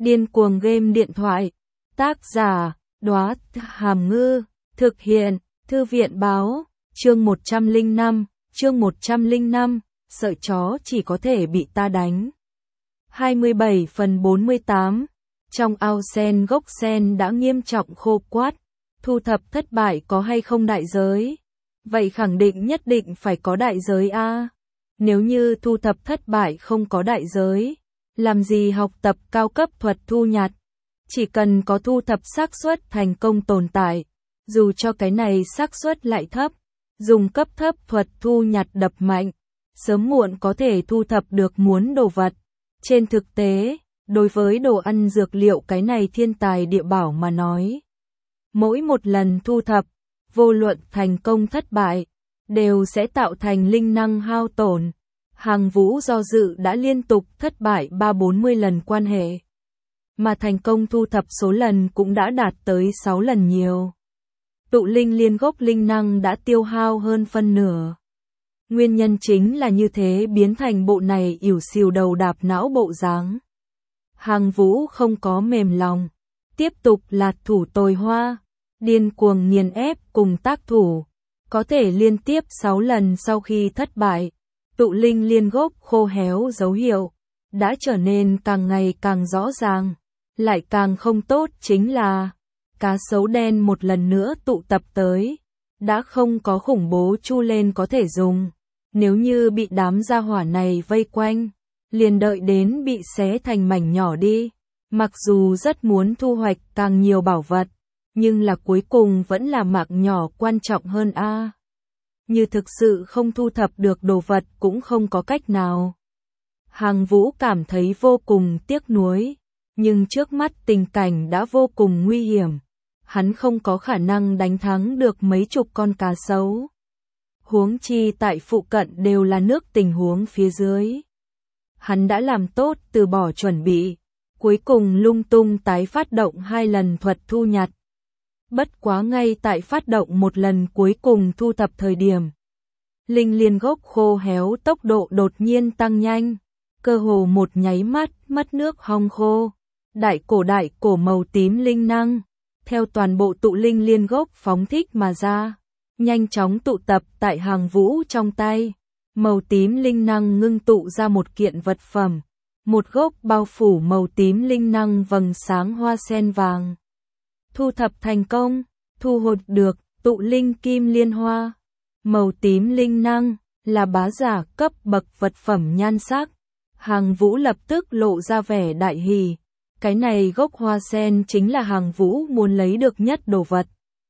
Điên cuồng game điện thoại. Tác giả, Đóa Hàm Ngư. Thực hiện, Thư viện báo. Chương 105, sợ chó chỉ có thể bị ta đánh. 27/48. Trong ao sen, gốc sen đã nghiêm trọng khô quát. Thu thập thất bại có hay không đại giới? Vậy khẳng định nhất định phải có đại giới a. Nếu như thu thập thất bại không có đại giới, làm gì học tập cao cấp thuật thu nhặt? Chỉ cần có thu thập xác suất thành công tồn tại, dù cho cái này xác suất lại thấp, dùng cấp thấp thuật thu nhặt đập mạnh, sớm muộn có thể thu thập được muốn đồ vật. Trên thực tế, đối với đồ ăn dược liệu cái này thiên tài địa bảo mà nói, mỗi một lần thu thập, vô luận thành công thất bại, đều sẽ tạo thành linh năng hao tổn. Hàng Vũ do dự đã liên tục thất bại 30-40 lần quan hệ, mà thành công thu thập số lần cũng đã đạt tới 6 lần nhiều. Tụ linh liên gốc linh năng đã tiêu hao hơn phân nửa. Nguyên nhân chính là như thế biến thành bộ này ỉu xìu đầu đạp não bộ dáng. Hàng Vũ không có mềm lòng, tiếp tục lạt thủ tồi hoa, điên cuồng nghiền ép cùng tác thủ, có thể liên tiếp 6 lần sau khi thất bại. Tụ linh liên gốc khô héo dấu hiệu đã trở nên càng ngày càng rõ ràng, lại càng không tốt chính là cá sấu đen một lần nữa tụ tập tới, đã không có khủng bố chu lên có thể dùng. Nếu như bị đám gia hỏa này vây quanh, liền đợi đến bị xé thành mảnh nhỏ đi. Mặc dù rất muốn thu hoạch càng nhiều bảo vật, nhưng là cuối cùng vẫn là mạng nhỏ quan trọng hơn a. Như thực sự không thu thập được đồ vật cũng không có cách nào. Hàng Vũ cảm thấy vô cùng tiếc nuối, nhưng trước mắt tình cảnh đã vô cùng nguy hiểm. Hắn không có khả năng đánh thắng được mấy chục con cá sấu. Huống chi tại phụ cận đều là nước tình huống phía dưới. Hắn đã làm tốt từ bỏ chuẩn bị, cuối cùng lung tung tái phát động 2 lần thuật thu nhặt. Bất quá ngay tại phát động một lần cuối cùng thu thập thời điểm, linh liên gốc khô héo tốc độ đột nhiên tăng nhanh, cơ hồ một nháy mắt mất nước hong khô. Đại cổ màu tím linh năng, theo toàn bộ tụ linh liên gốc phóng thích mà ra, nhanh chóng tụ tập tại Hàng Vũ trong tay. Màu tím linh năng ngưng tụ ra một kiện vật phẩm, một gốc bao phủ màu tím linh năng vầng sáng hoa sen vàng. Thu thập thành công, thu hoạch được tụ linh kim liên hoa. Màu tím linh năng là bá giả cấp bậc vật phẩm nhan sắc. Hàng Vũ lập tức lộ ra vẻ đại hỉ. Cái này gốc hoa sen chính là Hàng Vũ muốn lấy được nhất đồ vật.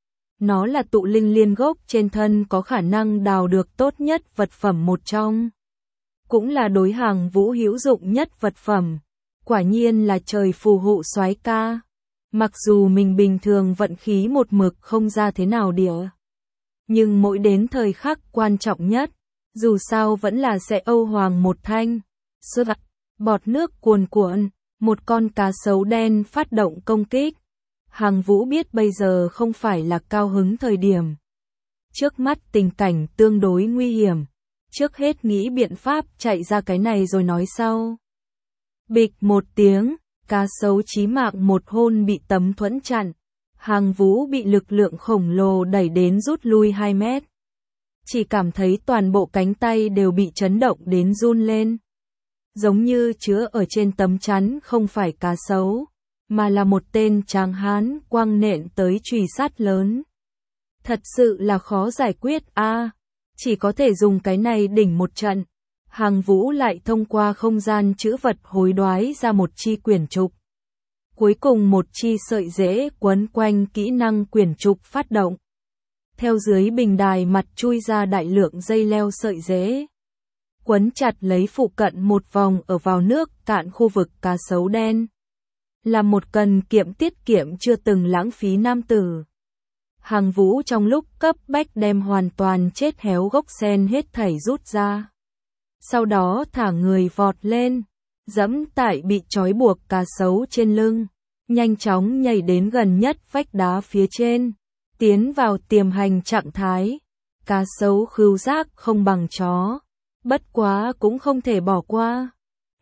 Nó là tụ linh liên gốc trên thân có khả năng đào được tốt nhất vật phẩm một trong. Cũng là đối Hàng Vũ hữu dụng nhất vật phẩm. Quả nhiên là trời phù hộ soái ca. Mặc dù mình bình thường vận khí một mực không ra thế nào địa, nhưng mỗi đến thời khắc quan trọng nhất, dù sao vẫn là sẽ âu hoàng một thanh. Bọt nước cuồn cuộn, một con cá sấu đen phát động công kích. Hàng Vũ biết bây giờ không phải là cao hứng thời điểm. Trước mắt tình cảnh tương đối nguy hiểm. Trước hết nghĩ biện pháp chạy ra cái này rồi nói sau. Bịch một tiếng, cá sấu chí mạng một hôn bị tấm thuẫn chặn. Hàng Vũ bị lực lượng khổng lồ đẩy đến rút lui 2 mét. Chỉ cảm thấy toàn bộ cánh tay đều bị chấn động đến run lên. Giống như chứa ở trên tấm chắn không phải cá sấu, mà là một tên tráng hán quăng nện tới chùy sắt lớn. Thật sự là khó giải quyết a. Chỉ có thể dùng cái này đỉnh một trận. Hàng Vũ lại thông qua không gian chữ vật hối đoái ra một chi quyển trục. Cuối cùng một chi sợi rễ quấn quanh kỹ năng quyển trục phát động. Theo dưới bình đài mặt chui ra đại lượng dây leo sợi rễ, quấn chặt lấy phụ cận một vòng ở vào nước cạn khu vực cá sấu đen. Là một cần kiệm tiết kiệm chưa từng lãng phí nam tử. Hàng Vũ trong lúc cấp bách đem hoàn toàn chết héo gốc sen hết thảy rút ra. Sau đó thả người vọt lên, dẫm tại bị trói buộc cá sấu trên lưng, nhanh chóng nhảy đến gần nhất vách đá phía trên, tiến vào tiềm hành trạng thái. Cá sấu khứu giác không bằng chó, bất quá cũng không thể bỏ qua.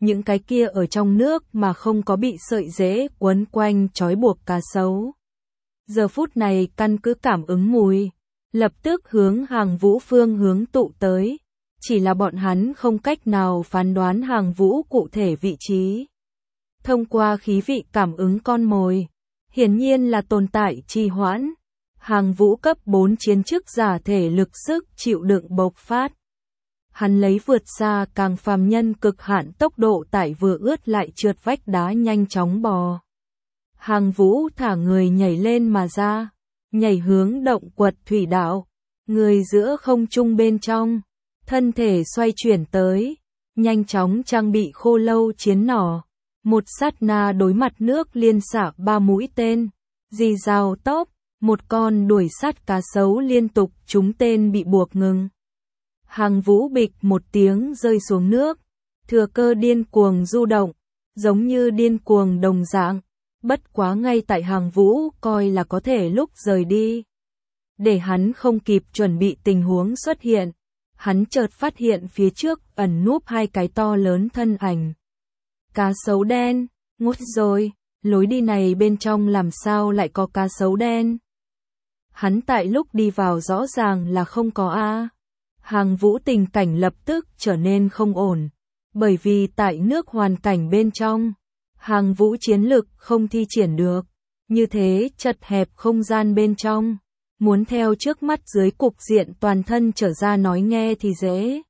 những cái kia ở trong nước mà không có bị sợi rễ quấn quanh trói buộc cá sấu. Giờ phút này căn cứ cảm ứng mùi, lập tức hướng Hàng Vũ phương hướng tụ tới, chỉ là bọn hắn không cách nào phán đoán Hàng Vũ cụ thể vị trí. Thông qua khí vị cảm ứng con mồi, hiển nhiên là tồn tại trì hoãn. Hàng Vũ cấp 4 chiến chức giả thể lực sức chịu đựng bộc phát. Hắn lấy vượt xa càng phàm nhân cực hạn tốc độ tại vừa ướt lại trượt vách đá nhanh chóng bò. Hàng Vũ thả người nhảy lên mà ra, nhảy hướng động quật thủy đạo, người giữa không trung bên trong, thân thể xoay chuyển tới, nhanh chóng trang bị khô lâu chiến nỏ. Một sát na đối mặt nước liên xạ 3 mũi tên, rì rào tốc, một con đuổi sát cá sấu liên tục trúng tên bị buộc ngừng. Hàng Vũ bịch một tiếng rơi xuống nước, thừa cơ điên cuồng du động, giống như điên cuồng đồng dạng, bất quá ngay tại Hàng Vũ coi là có thể lúc rời đi. Để hắn không kịp chuẩn bị tình huống xuất hiện, hắn chợt phát hiện phía trước ẩn núp hai cái to lớn thân ảnh. Cá sấu đen, ngút rồi, lối đi này bên trong làm sao lại có cá sấu đen? Hắn tại lúc đi vào rõ ràng là không có a. Hàng Vũ tình cảnh lập tức trở nên không ổn, bởi vì tại nước hoàn cảnh bên trong, Hàng Vũ chiến lực không thi triển được, như thế chật hẹp không gian bên trong, muốn theo trước mắt dưới cục diện toàn thân trở ra nói nghe thì dễ.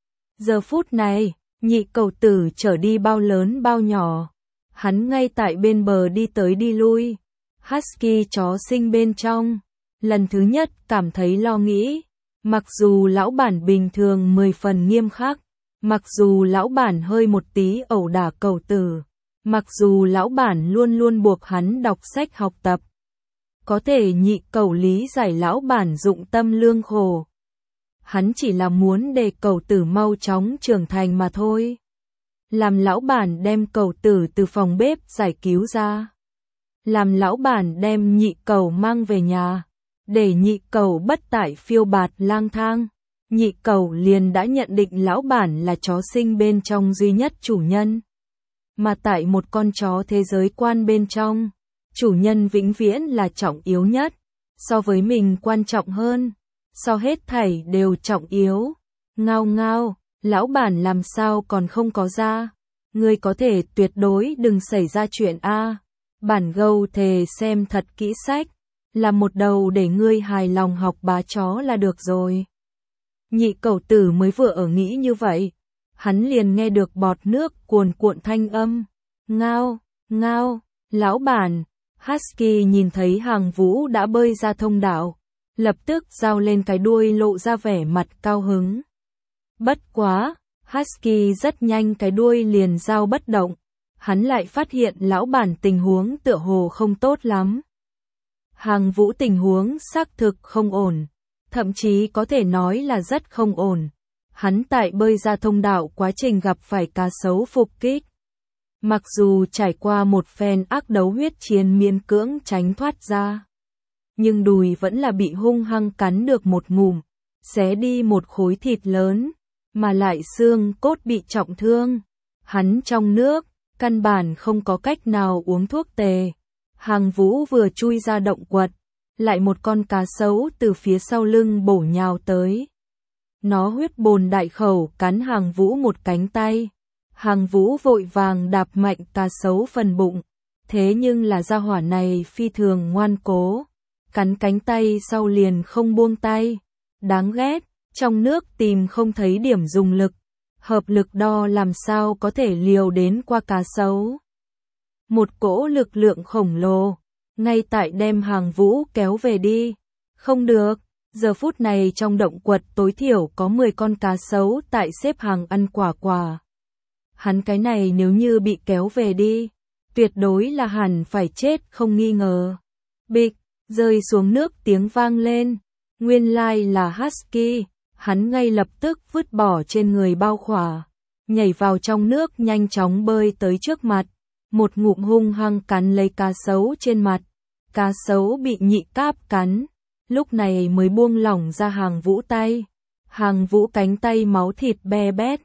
Giờ phút này, nhị cầu tử trở đi bao lớn bao nhỏ, hắn ngay tại bên bờ đi tới đi lui, husky chó sinh bên trong, lần thứ nhất cảm thấy lo nghĩ, mặc dù lão bản bình thường 10 phần nghiêm khắc, mặc dù lão bản hơi một tí ẩu đả cầu tử, mặc dù lão bản luôn luôn buộc hắn đọc sách học tập, có thể nhị cầu lý giải lão bản dụng tâm lương khổ. Hắn chỉ là muốn để cầu tử mau chóng trưởng thành mà thôi. Làm lão bản đem cầu tử từ phòng bếp giải cứu ra. Làm lão bản đem nhị cầu mang về nhà. Để nhị cầu bất tại phiêu bạt lang thang. Nhị cầu liền đã nhận định lão bản là chó sinh bên trong duy nhất chủ nhân. Mà tại một con chó thế giới quan bên trong, chủ nhân vĩnh viễn là trọng yếu nhất. So với mình quan trọng hơn. So hết thảy đều trọng yếu. Ngao ngao, lão bản làm sao còn không có ra. Ngươi có thể tuyệt đối đừng xảy ra chuyện a. Bản gâu thề xem thật kỹ sách. Làm một đầu để ngươi hài lòng học bá chó là được rồi. Nhị cầu tử mới vừa ở nghĩ như vậy. Hắn liền nghe được bọt nước cuồn cuộn thanh âm. Ngao, ngao, lão bản. Husky nhìn thấy Hàng Vũ đã bơi ra thông đạo. Lập tức giao lên cái đuôi lộ ra vẻ mặt cao hứng. Bất quá, Husky rất nhanh cái đuôi liền giao bất động. Hắn lại phát hiện lão bản tình huống tựa hồ không tốt lắm. Hàng Vũ tình huống xác thực không ổn, thậm chí có thể nói là rất không ổn. Hắn tại bơi ra thông đạo quá trình gặp phải cá sấu phục kích. Mặc dù trải qua một phen ác đấu huyết chiến miễn cưỡng tránh thoát ra, nhưng đùi vẫn là bị hung hăng cắn được một ngụm, xé đi một khối thịt lớn, mà lại xương cốt bị trọng thương. Hắn trong nước, căn bản không có cách nào uống thuốc tề. Hàng Vũ vừa chui ra động quật, lại một con cá sấu từ phía sau lưng bổ nhào tới. Nó huyết bồn đại khẩu cắn Hàng Vũ một cánh tay. Hàng Vũ vội vàng đạp mạnh cá sấu phần bụng, thế nhưng là gia hỏa này phi thường ngoan cố. Cắn cánh tay sau liền không buông tay. Đáng ghét, trong nước tìm không thấy điểm dùng lực. Hợp lực đo làm sao có thể liều đến qua cá sấu. Một cỗ lực lượng khổng lồ, ngay tại đem Hàng Vũ kéo về đi. Không được, giờ phút này trong động quật tối thiểu có 10 con cá sấu tại xếp hàng ăn quả quả. Hắn cái này nếu như bị kéo về đi, tuyệt đối là hẳn phải chết không nghi ngờ. Bịch, rơi xuống nước tiếng vang lên, nguyên lai là Husky, hắn ngay lập tức vứt bỏ trên người bao khỏa, nhảy vào trong nước nhanh chóng bơi tới trước mặt, một ngụm hung hăng cắn lấy cá sấu trên mặt. Cá sấu bị nhị cáp cắn, lúc này mới buông lỏng ra Hàng Vũ tay. Hàng Vũ cánh tay máu thịt be bét,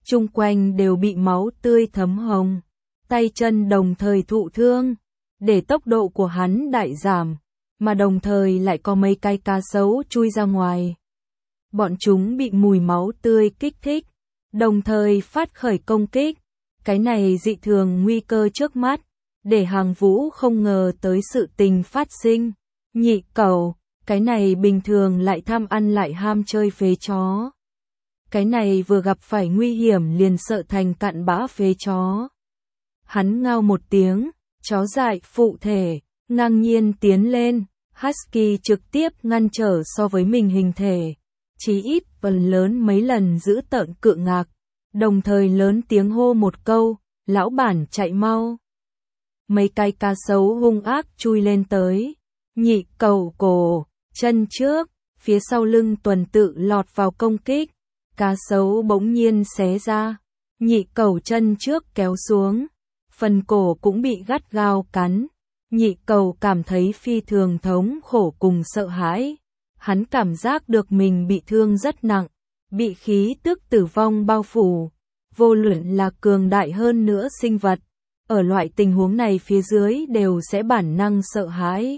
chung quanh đều bị máu tươi thấm hồng, tay chân đồng thời thụ thương, để tốc độ của hắn đại giảm, mà đồng thời lại có mấy cái cá sấu chui ra ngoài. Bọn chúng bị mùi máu tươi kích thích, đồng thời phát khởi công kích. Cái này dị thường nguy cơ trước mắt, để Hàng Vũ không ngờ tới sự tình phát sinh. Nhị cẩu, cái này bình thường lại tham ăn lại ham chơi phế chó. Cái này vừa gặp phải nguy hiểm liền sợ thành cặn bã phế chó. Hắn ngao một tiếng, chó dại phụ thể, ngang nhiên tiến lên, Husky trực tiếp ngăn trở so với mình hình thể. Chí ít phần lớn mấy lần giữ tợn cự ngạc, đồng thời lớn tiếng hô một câu, lão bản chạy mau. Mấy cái cá sấu hung ác chui lên tới, nhị cẩu cổ, chân trước, phía sau lưng tuần tự lọt vào công kích, cá sấu bỗng nhiên xé ra, nhị cẩu chân trước kéo xuống, phần cổ cũng bị gắt gao cắn, nhị cẩu cảm thấy phi thường thống khổ cùng sợ hãi. Hắn cảm giác được mình bị thương rất nặng, bị khí tức tử vong bao phủ, vô luận là cường đại hơn nữa sinh vật. Ở loại tình huống này phía dưới đều sẽ bản năng sợ hãi.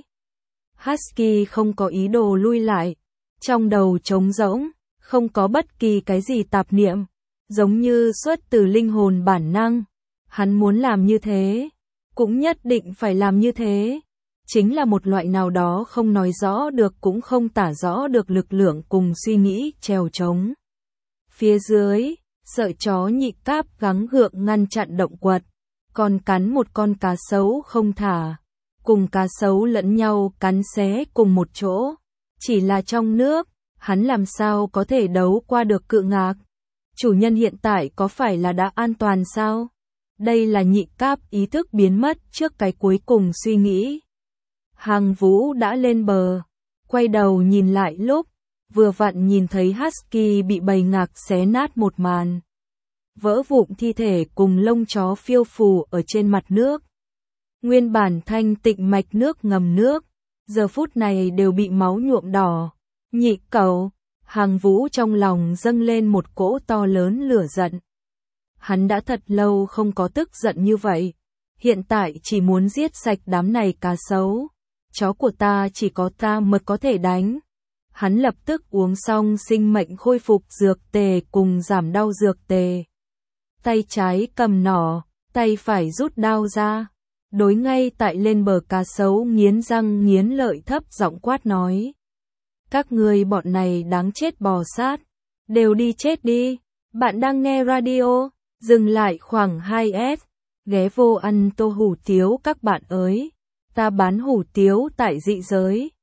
Husky không có ý đồ lui lại, trong đầu trống rỗng, không có bất kỳ cái gì tạp niệm, giống như xuất từ linh hồn bản năng. Hắn muốn làm như thế, cũng nhất định phải làm như thế. Chính là một loại nào đó không nói rõ được cũng không tả rõ được lực lượng cùng suy nghĩ trèo trống. Phía dưới, sợi chó nhị cáp gắng gượng ngăn chặn động quật, còn cắn một con cá sấu không thả, cùng cá sấu lẫn nhau cắn xé cùng một chỗ. Chỉ là trong nước, hắn làm sao có thể đấu qua được cự ngạc? Chủ nhân hiện tại có phải là đã an toàn sao? Đây là nhị cáp ý thức biến mất trước cái cuối cùng suy nghĩ. Hàng Vũ đã lên bờ, quay đầu nhìn lại lúc, vừa vặn nhìn thấy Husky bị bầy ngạc xé nát một màn. Vỡ vụn thi thể cùng lông chó phiêu phù ở trên mặt nước. Nguyên bản thanh tịnh mạch nước ngầm nước, giờ phút này đều bị máu nhuộm đỏ. Nhị cẩu, Hàng Vũ trong lòng dâng lên một cỗ to lớn lửa giận. Hắn đã thật lâu không có tức giận như vậy, hiện tại chỉ muốn giết sạch đám này cá sấu. Chó của ta chỉ có ta mới có thể đánh. Hắn lập tức uống xong sinh mệnh khôi phục dược tề cùng giảm đau dược tề. Tay trái cầm nỏ, tay phải rút đao ra. Đối ngay tại lên bờ cá sấu nghiến răng nghiến lợi thấp giọng quát nói. Các ngươi bọn này đáng chết bò sát. Đều đi chết đi. Bạn đang nghe radio. Dừng lại khoảng 2S. Ghé vô ăn tô hủ tiếu các bạn ơi. Ta bán hủ tiếu tại dị giới.